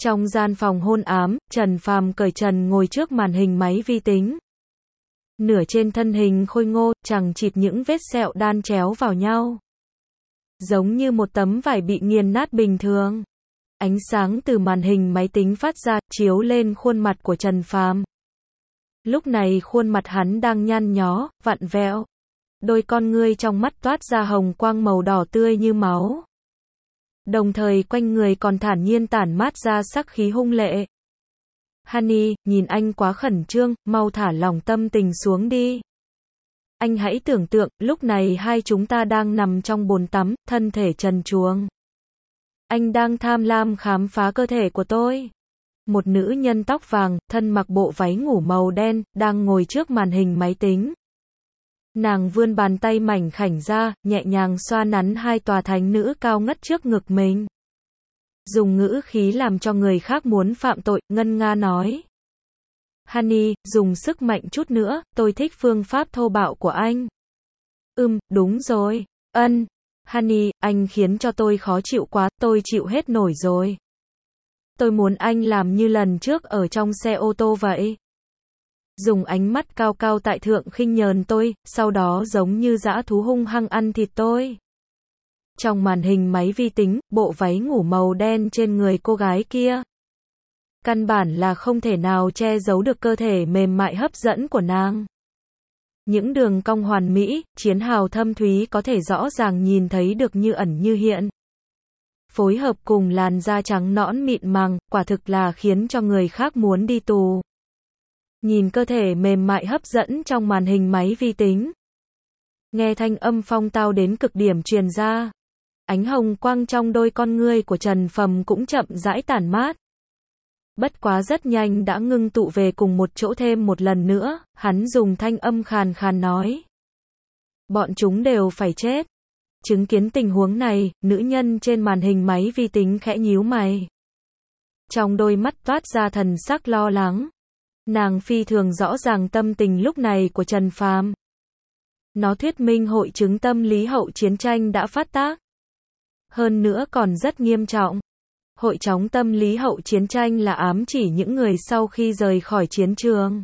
Trong gian phòng hôn ám, Trần Phàm cởi trần ngồi trước màn hình máy vi tính. Nửa trên thân hình khôi ngô, chằng chịt những vết sẹo đan chéo vào nhau. Giống như một tấm vải bị nghiền nát bình thường. Ánh sáng từ màn hình máy tính phát ra, chiếu lên khuôn mặt của Trần Phàm. Lúc này khuôn mặt hắn đang nhăn nhó, vặn vẹo. Đôi con ngươi trong mắt toát ra hồng quang màu đỏ tươi như máu. Đồng thời quanh người còn thản nhiên tản mát ra sắc khí hung lệ. Honey, nhìn anh quá khẩn trương, mau thả lỏng tâm tình xuống đi. Anh hãy tưởng tượng, lúc này hai chúng ta đang nằm trong bồn tắm, thân thể trần truồng. Anh đang tham lam khám phá cơ thể của tôi. Một nữ nhân tóc vàng, thân mặc bộ váy ngủ màu đen, đang ngồi trước màn hình máy tính. Nàng vươn bàn tay mảnh khảnh ra, nhẹ nhàng xoa nắn hai tòa thánh nữ cao ngất trước ngực mình. Dùng ngữ khí làm cho người khác muốn phạm tội, ngân nga nói. Honey, dùng sức mạnh chút nữa, tôi thích phương pháp thô bạo của anh. Đúng rồi. Honey, anh khiến cho tôi khó chịu quá, tôi chịu hết nổi rồi. Tôi muốn anh làm như lần trước ở trong xe ô tô vậy. Dùng ánh mắt cao cao tại thượng khinh nhờn tôi, sau đó giống như dã thú hung hăng ăn thịt tôi. Trong màn hình máy vi tính, bộ váy ngủ màu đen trên người cô gái kia. Căn bản là không thể nào che giấu được cơ thể mềm mại hấp dẫn của nàng. Những đường cong hoàn mỹ, chiến hào thâm thúy có thể rõ ràng nhìn thấy được như ẩn như hiện. Phối hợp cùng làn da trắng nõn mịn màng, quả thực là khiến cho người khác muốn đi tù. Nhìn cơ thể mềm mại hấp dẫn trong màn hình máy vi tính. Nghe thanh âm phong tao đến cực điểm truyền ra. Ánh hồng quang trong đôi con ngươi của Trần Phàm cũng chậm rãi tản mát. Bất quá rất nhanh đã ngưng tụ về cùng một chỗ thêm một lần nữa, hắn dùng thanh âm khàn khàn nói. Bọn chúng đều phải chết. Chứng kiến tình huống này, nữ nhân trên màn hình máy vi tính khẽ nhíu mày. Trong đôi mắt toát ra thần sắc lo lắng. Nàng phi thường rõ ràng tâm tình lúc này của Trần Phàm. Nó thuyết minh hội chứng tâm lý hậu chiến tranh đã phát tác. Hơn nữa còn rất nghiêm trọng. Hội chứng tâm lý hậu chiến tranh là ám chỉ những người sau khi rời khỏi chiến trường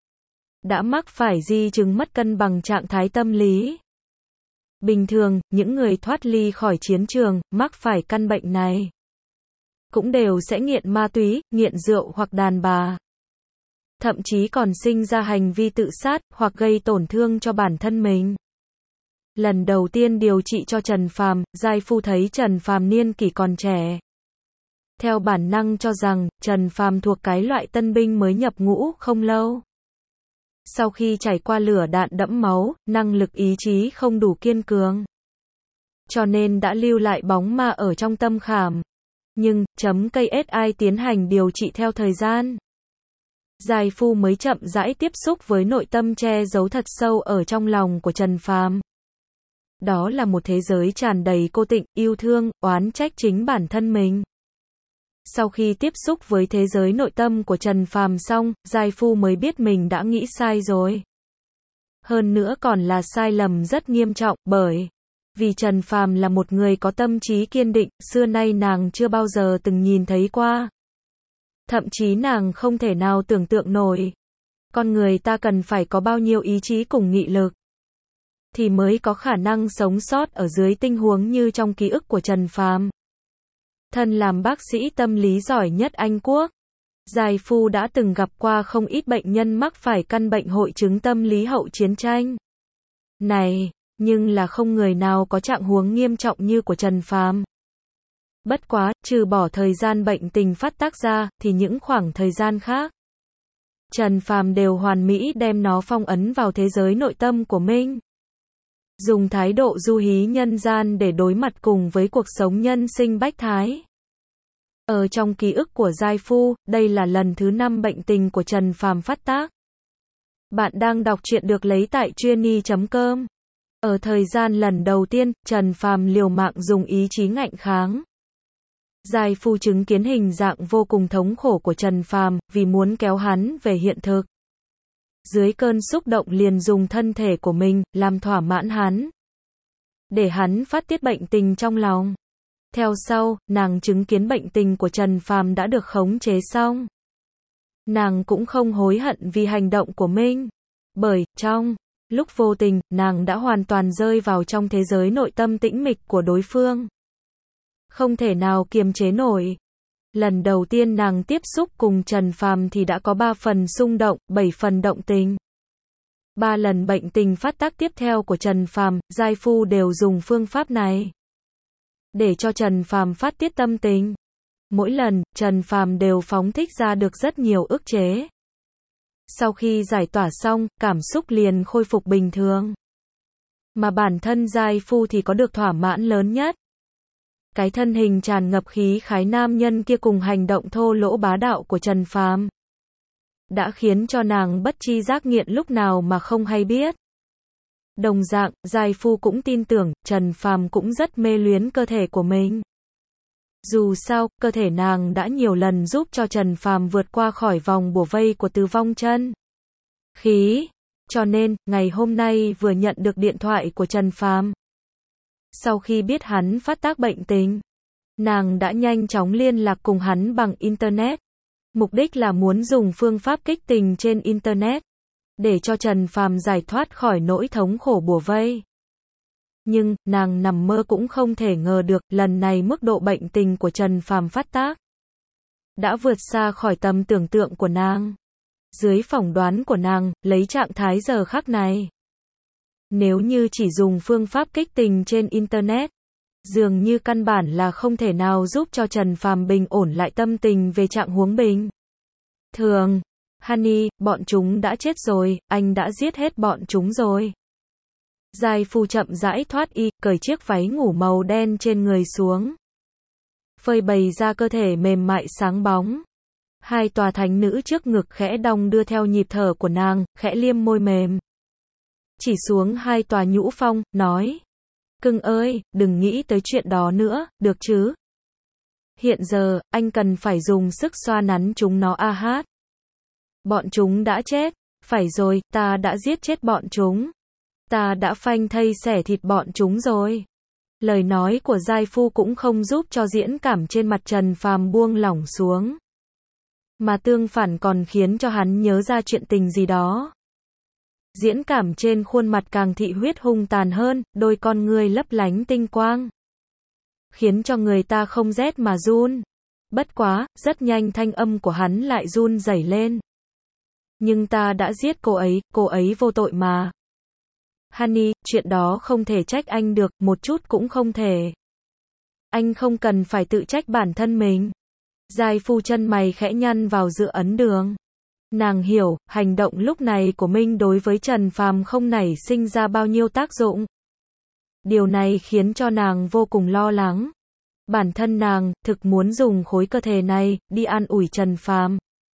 đã mắc phải di chứng mất cân bằng trạng thái tâm lý. Bình thường, những người thoát ly khỏi chiến trường, mắc phải căn bệnh này, cũng đều sẽ nghiện ma túy, nghiện rượu hoặc đàn bà. Thậm chí còn sinh ra hành vi tự sát, hoặc gây tổn thương cho bản thân mình. Lần đầu tiên điều trị cho Trần Phàm, giai phu thấy Trần Phàm niên kỷ còn trẻ. Theo bản năng cho rằng, Trần Phàm thuộc cái loại tân binh mới nhập ngũ không lâu. Sau khi trải qua lửa đạn đẫm máu, năng lực ý chí không đủ kiên cường. Cho nên đã lưu lại bóng ma ở trong tâm khảm. Nhưng, KSI tiến hành điều trị theo thời gian. Giai phu mới chậm rãi tiếp xúc với nội tâm che giấu thật sâu ở trong lòng của Trần Phàm. Đó là một thế giới tràn đầy cô tịnh, yêu thương, oán trách chính bản thân mình. Sau khi tiếp xúc với thế giới nội tâm của Trần Phàm xong, giai phu mới biết mình đã nghĩ sai rồi. Hơn nữa còn là sai lầm rất nghiêm trọng, bởi vì Trần Phàm là một người có tâm trí kiên định, xưa nay nàng chưa bao giờ từng nhìn thấy qua. Thậm chí nàng không thể nào tưởng tượng nổi. Con người ta cần phải có bao nhiêu ý chí cùng nghị lực, thì mới có khả năng sống sót ở dưới tình huống như trong ký ức của Trần Phàm. Thân làm bác sĩ tâm lý giỏi nhất Anh Quốc, giai phu đã từng gặp qua không ít bệnh nhân mắc phải căn bệnh hội chứng tâm lý hậu chiến tranh này, nhưng là không người nào có trạng huống nghiêm trọng như của Trần Phàm. Bất quá, trừ bỏ thời gian bệnh tình phát tác ra, thì những khoảng thời gian khác, Trần Phàm đều hoàn mỹ đem nó phong ấn vào thế giới nội tâm của mình. Dùng thái độ du hí nhân gian để đối mặt cùng với cuộc sống nhân sinh bách thái. Ở trong ký ức của giai phu, đây là lần thứ 5 bệnh tình của Trần Phàm phát tác. Bạn đang đọc truyện được lấy tại truyenii.com. Ở thời gian lần đầu tiên, Trần Phàm liều mạng dùng ý chí ngạnh kháng. Giai phu chứng kiến hình dạng vô cùng thống khổ của Trần Phàm, vì muốn kéo hắn về hiện thực. Dưới cơn xúc động liền dùng thân thể của mình, làm thỏa mãn hắn. Để hắn phát tiết bệnh tình trong lòng. Theo sau, nàng chứng kiến bệnh tình của Trần Phàm đã được khống chế xong. Nàng cũng không hối hận vì hành động của mình. Bởi, trong lúc vô tình, nàng đã hoàn toàn rơi vào trong thế giới nội tâm tĩnh mịch của đối phương. Không thể nào kiềm chế nổi. Lần đầu tiên nàng tiếp xúc cùng Trần Phàm thì đã có 3 phần xung động, 7 phần động tình. 3 lần bệnh tình phát tác tiếp theo của Trần Phàm, giai phu đều dùng phương pháp này để cho Trần Phàm phát tiết tâm tình. Mỗi lần, Trần Phàm đều phóng thích ra được rất nhiều ức chế. Sau khi giải tỏa xong, cảm xúc liền khôi phục bình thường. Mà bản thân giai phu thì có được thỏa mãn lớn nhất. Cái thân hình tràn ngập khí khái nam nhân kia cùng hành động thô lỗ bá đạo của Trần Phàm đã khiến cho nàng bất tri giác nghiện lúc nào mà không hay biết. Đồng dạng, giai phu cũng tin tưởng, Trần Phàm cũng rất mê luyến cơ thể của mình. Dù sao, cơ thể nàng đã nhiều lần giúp cho Trần Phàm vượt qua khỏi vòng bủa vây của Từ Vong Chân khí. Cho nên, ngày hôm nay vừa nhận được điện thoại của Trần Phàm. Sau khi biết hắn phát tác bệnh tình, nàng đã nhanh chóng liên lạc cùng hắn bằng Internet. Mục đích là muốn dùng phương pháp kích tình trên Internet để cho Trần Phàm giải thoát khỏi nỗi thống khổ bủa vây. Nhưng, nàng nằm mơ cũng không thể ngờ được, lần này mức độ bệnh tình của Trần Phàm phát tác đã vượt xa khỏi tầm tưởng tượng của nàng. Dưới phỏng đoán của nàng, lấy trạng thái giờ khắc này, nếu như chỉ dùng phương pháp kích tình trên Internet, dường như căn bản là không thể nào giúp cho Trần Phàm bình ổn lại tâm tình về trạng huống bình thường. Honey, bọn chúng đã chết rồi, anh đã giết hết bọn chúng rồi. Giai phu chậm rãi thoát y, cởi chiếc váy ngủ màu đen trên người xuống. Phơi bày ra cơ thể mềm mại sáng bóng. 2 tòa thánh nữ trước ngực khẽ đong đưa theo nhịp thở của nàng, khẽ liêm môi mềm. Chỉ xuống 2 tòa nhũ phong, nói. Cưng ơi, đừng nghĩ tới chuyện đó nữa, được chứ? Hiện giờ, anh cần phải dùng sức xoa nắn chúng nó a hát. Bọn chúng đã chết. Phải rồi, ta đã giết chết bọn chúng. Ta đã phanh thây xẻ thịt bọn chúng rồi. Lời nói của giai phu cũng không giúp cho diễn cảm trên mặt Trần Phàm buông lỏng xuống, mà tương phản còn khiến cho hắn nhớ ra chuyện tình gì đó. Diễn cảm trên khuôn mặt càng thị huyết hung tàn hơn, đôi con ngươi lấp lánh tinh quang, khiến cho người ta không rét mà run. Bất quá, rất nhanh thanh âm của hắn lại run rẩy lên. Nhưng ta đã giết cô ấy vô tội mà. Honey, chuyện đó không thể trách anh được, một chút cũng không thể. Anh không cần phải tự trách bản thân mình. Giai phu chân mày khẽ nhăn vào giữa ấn đường. Nàng hiểu, hành động lúc này của mình đối với Trần Phàm không nảy sinh ra bao nhiêu tác dụng. Điều này khiến cho nàng vô cùng lo lắng. Bản thân nàng, thực muốn dùng khối cơ thể này, đi an ủi Trần Phàm,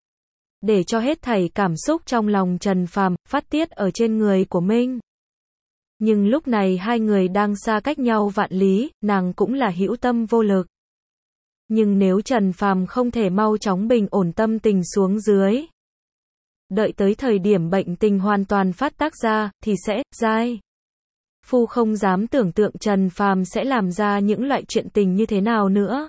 để cho hết thảy cảm xúc trong lòng Trần Phàm, phát tiết ở trên người của mình. Nhưng lúc này hai người đang xa cách nhau vạn lý, nàng cũng là hữu tâm vô lực. Nhưng nếu Trần Phàm không thể mau chóng bình ổn tâm tình xuống dưới, đợi tới thời điểm bệnh tình hoàn toàn phát tác ra, thì sẽ, giai phu không dám tưởng tượng Trần Phàm sẽ làm ra những loại chuyện tình như thế nào nữa.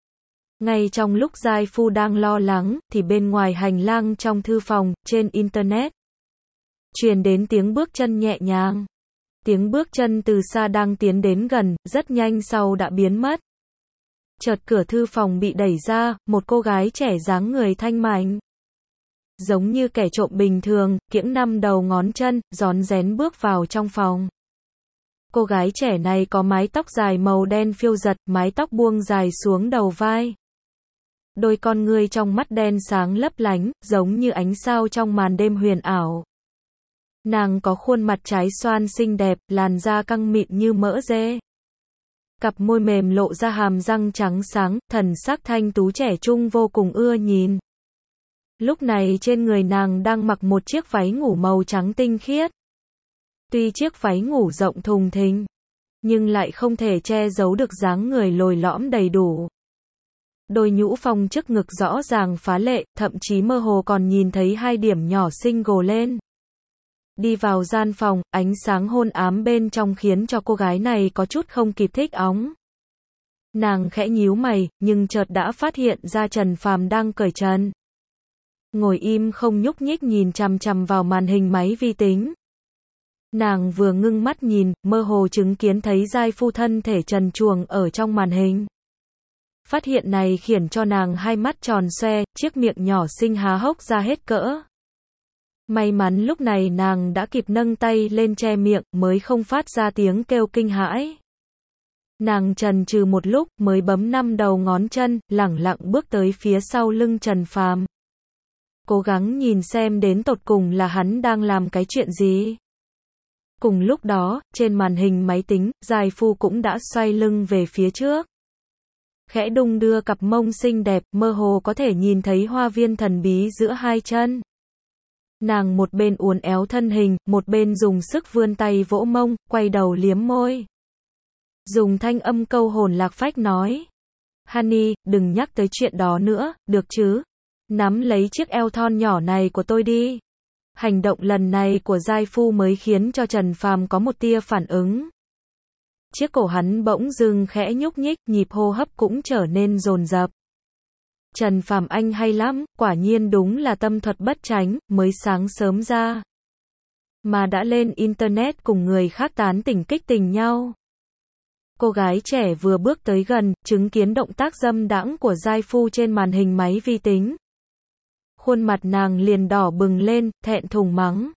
Ngay trong lúc giai phu đang lo lắng, thì bên ngoài hành lang trong thư phòng, trên Internet, truyền đến tiếng bước chân nhẹ nhàng. Tiếng bước chân từ xa đang tiến đến gần, rất nhanh sau đã biến mất. Chợt cửa thư phòng bị đẩy ra, một cô gái trẻ dáng người thanh mảnh, giống như kẻ trộm bình thường, kiễng 5 đầu ngón chân, rón rén bước vào trong phòng. Cô gái trẻ này có mái tóc dài màu đen phiêu giật, mái tóc buông dài xuống đầu vai. Đôi con ngươi trong mắt đen sáng lấp lánh, giống như ánh sao trong màn đêm huyền ảo. Nàng có khuôn mặt trái xoan xinh đẹp, làn da căng mịn như mỡ dê. Cặp môi mềm lộ ra hàm răng trắng sáng, thần sắc thanh tú trẻ trung vô cùng ưa nhìn. Lúc này trên người nàng đang mặc một chiếc váy ngủ màu trắng tinh khiết. Tuy chiếc váy ngủ rộng thùng thình, nhưng lại không thể che giấu được dáng người lồi lõm đầy đủ. Đôi nhũ phong trước ngực rõ ràng phá lệ, thậm chí mơ hồ còn nhìn thấy 2 điểm nhỏ xinh gồ lên. Đi vào gian phòng, ánh sáng hôn ám bên trong khiến cho cô gái này có chút không kịp thích óng. Nàng khẽ nhíu mày, nhưng chợt đã phát hiện ra Trần Phàm đang cởi trần. Ngồi im không nhúc nhích nhìn chằm chằm vào màn hình máy vi tính. Nàng vừa ngưng mắt nhìn, mơ hồ chứng kiến thấy giai phu thân thể trần truồng ở trong màn hình. Phát hiện này khiến cho nàng hai mắt tròn xoe, chiếc miệng nhỏ xinh há hốc ra hết cỡ. May mắn lúc này nàng đã kịp nâng tay lên che miệng, mới không phát ra tiếng kêu kinh hãi. Nàng chần chừ một lúc, mới bấm 5 đầu ngón chân, lẳng lặng bước tới phía sau lưng Trần Phàm. Cố gắng nhìn xem đến tột cùng là hắn đang làm cái chuyện gì. Cùng lúc đó, trên màn hình máy tính, giai phu cũng đã xoay lưng về phía trước. Khẽ đung đưa cặp mông xinh đẹp, mơ hồ có thể nhìn thấy hoa viên thần bí giữa hai chân. Nàng một bên uốn éo thân hình, một bên dùng sức vươn tay vỗ mông, quay đầu liếm môi. Dùng thanh âm câu hồn lạc phách nói. Honey, đừng nhắc tới chuyện đó nữa, được chứ? Nắm lấy chiếc eo thon nhỏ này của tôi đi. Hành động lần này của giai phu mới khiến cho Trần Phàm có một tia phản ứng. Chiếc cổ hắn bỗng dưng khẽ nhúc nhích, nhịp hô hấp cũng trở nên dồn dập. Trần Phàm anh hay lắm, quả nhiên đúng là tâm thuật bất tránh, mới sáng sớm ra mà đã lên internet cùng người khác tán tỉnh kích tình nhau. Cô gái trẻ vừa bước tới gần, chứng kiến động tác dâm đãng của giai phu trên màn hình máy vi tính. Khuôn mặt nàng liền đỏ bừng lên, thẹn thùng mắng.